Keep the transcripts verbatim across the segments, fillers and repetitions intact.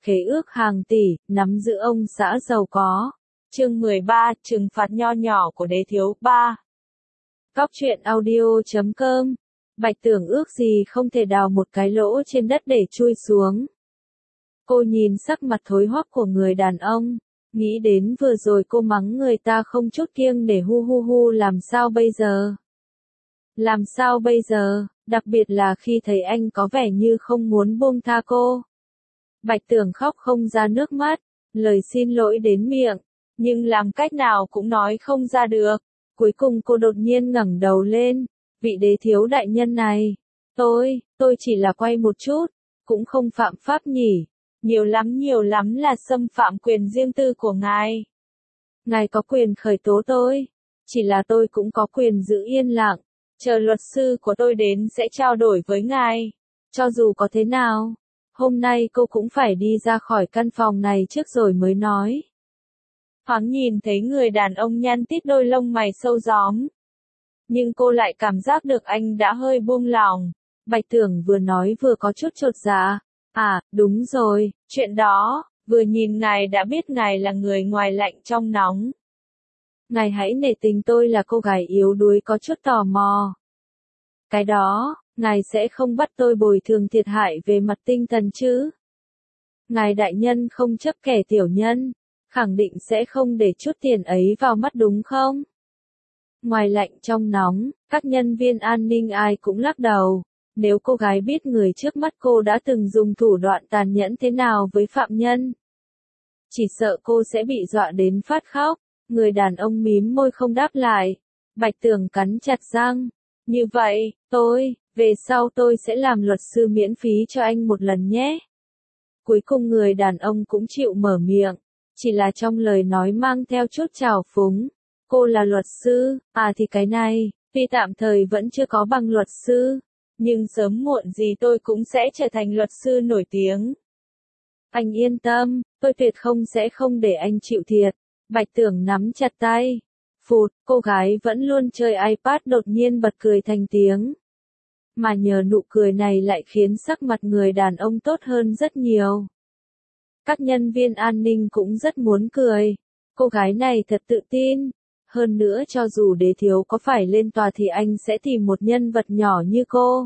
khế ước hàng tỷ, nắm giữ ông xã giàu có. Chương mười ba, trừng phạt nho nhỏ của đế thiếu. ba. Cóc truyện audio chấm com. Bạch Tưởng ước gì không thể đào một cái lỗ trên đất để chui xuống. Cô nhìn sắc mặt thối hoắc của người đàn ông, nghĩ đến vừa rồi cô mắng người ta không chút kiêng để hu hu hu, làm sao bây giờ? Làm sao bây giờ, đặc biệt là khi thấy anh có vẻ như không muốn buông tha cô. Bạch Tưởng khóc không ra nước mắt, lời xin lỗi đến miệng, nhưng làm cách nào cũng nói không ra được. Cuối cùng cô đột nhiên ngẩng đầu lên, vị đế thiếu đại nhân này, tôi, tôi chỉ là quay một chút, cũng không phạm pháp nhỉ, nhiều lắm nhiều lắm là xâm phạm quyền riêng tư của ngài. Ngài có quyền khởi tố tôi, chỉ là tôi cũng có quyền giữ yên lặng, chờ luật sư của tôi đến sẽ trao đổi với ngài. Cho dù có thế nào, hôm nay cô cũng phải đi ra khỏi căn phòng này trước rồi mới nói. Thoáng nhìn thấy người đàn ông nhăn tít đôi lông mày sâu gióm. Nhưng cô lại cảm giác được anh đã hơi buông lỏng. Bạch Tưởng vừa nói vừa có chút chột dạ. À, đúng rồi, chuyện đó, vừa nhìn ngài đã biết ngài là người ngoài lạnh trong nóng. Ngài hãy nể tình tôi là cô gái yếu đuối có chút tò mò. Cái đó, ngài sẽ không bắt tôi bồi thường thiệt hại về mặt tinh thần chứ? Ngài đại nhân không chấp kẻ tiểu nhân, khẳng định sẽ không để chút tiền ấy vào mắt đúng không? Ngoài lạnh trong nóng, các nhân viên an ninh ai cũng lắc đầu. Nếu cô gái biết người trước mắt cô đã từng dùng thủ đoạn tàn nhẫn thế nào với phạm nhân, chỉ sợ cô sẽ bị dọa đến phát khóc. Người đàn ông mím môi không đáp lại. Bạch Tưởng cắn chặt răng. Như vậy, tôi, về sau tôi sẽ làm luật sư miễn phí cho anh một lần nhé. Cuối cùng người đàn ông cũng chịu mở miệng, chỉ là trong lời nói mang theo chút trào phúng. Cô là luật sư, à thì cái này, tuy tạm thời vẫn chưa có bằng luật sư, nhưng sớm muộn gì tôi cũng sẽ trở thành luật sư nổi tiếng. Anh yên tâm, tôi tuyệt không sẽ không để anh chịu thiệt. Bạch Tưởng nắm chặt tay. Phụt, cô gái vẫn luôn chơi iPad đột nhiên bật cười thành tiếng. Mà nhờ nụ cười này lại khiến sắc mặt người đàn ông tốt hơn rất nhiều. Các nhân viên an ninh cũng rất muốn cười. Cô gái này thật tự tin. Hơn nữa cho dù đế thiếu có phải lên tòa thì anh sẽ tìm một nhân vật nhỏ như cô.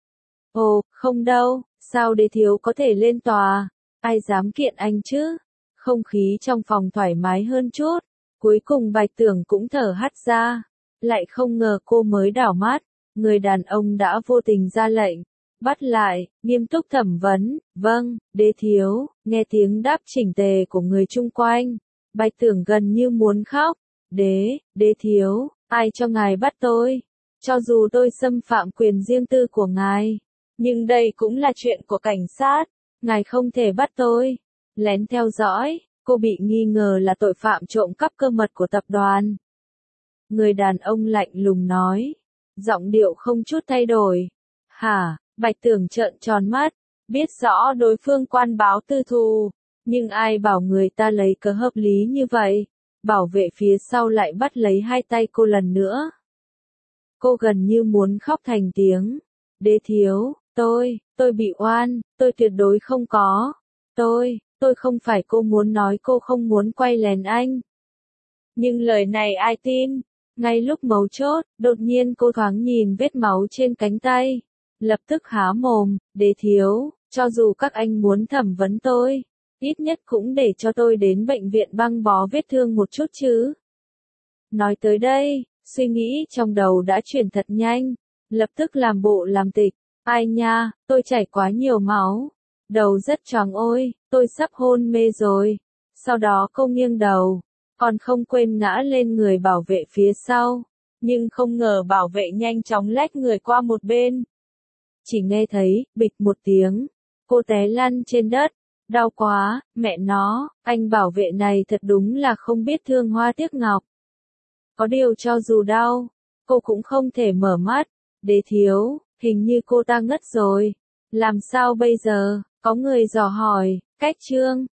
Ồ, không đâu, sao đế thiếu có thể lên tòa? Ai dám kiện anh chứ? Không khí trong phòng thoải mái hơn chút. Cuối cùng Bạch Tưởng cũng thở hắt ra. Lại không ngờ cô mới đảo mắt. Người đàn ông đã vô tình ra lệnh. Bắt lại, nghiêm túc thẩm vấn. Vâng, đế thiếu. Nghe tiếng đáp chỉnh tề của người chung quanh. Bạch Tưởng gần như muốn khóc. Đế, đế thiếu, ai cho ngài bắt tôi? Cho dù tôi xâm phạm quyền riêng tư của ngài, nhưng đây cũng là chuyện của cảnh sát. Ngài không thể bắt tôi. Lén theo dõi, cô bị nghi ngờ là tội phạm trộm cắp cơ mật của tập đoàn. Người đàn ông lạnh lùng nói, giọng điệu không chút thay đổi. Hả? Bạch Tưởng trợn tròn mắt, biết rõ đối phương quan báo tư thù, nhưng ai bảo người ta lấy cớ hợp lý như vậy? Bảo vệ phía sau lại bắt lấy hai tay cô lần nữa. Cô gần như muốn khóc thành tiếng. Đế thiếu, tôi, tôi bị oan, tôi tuyệt đối không có. Tôi, tôi không phải. Cô muốn nói cô không muốn quay lén anh. Nhưng lời này ai tin? Ngay lúc mấu chốt, đột nhiên cô thoáng nhìn vết máu trên cánh tay. Lập tức há mồm, đế thiếu, cho dù các anh muốn thẩm vấn tôi, ít nhất cũng để cho tôi đến bệnh viện băng bó vết thương một chút chứ. Nói tới đây, suy nghĩ trong đầu đã chuyển thật nhanh, lập tức làm bộ làm tịch. Ai nha, tôi chảy quá nhiều máu, đầu rất choáng ôi, tôi sắp hôn mê rồi. Sau đó cô nghiêng đầu, còn không quên ngã lên người bảo vệ phía sau, nhưng không ngờ bảo vệ nhanh chóng lách người qua một bên. Chỉ nghe thấy, bịch một tiếng, cô té lăn trên đất. Đau quá, mẹ nó, anh bảo vệ này thật đúng là không biết thương hoa tiếc ngọc. Có điều cho dù đau, cô cũng không thể mở mắt. Đế thiếu, hình như cô ta ngất rồi. Làm sao bây giờ? Có người dò hỏi. Cách chương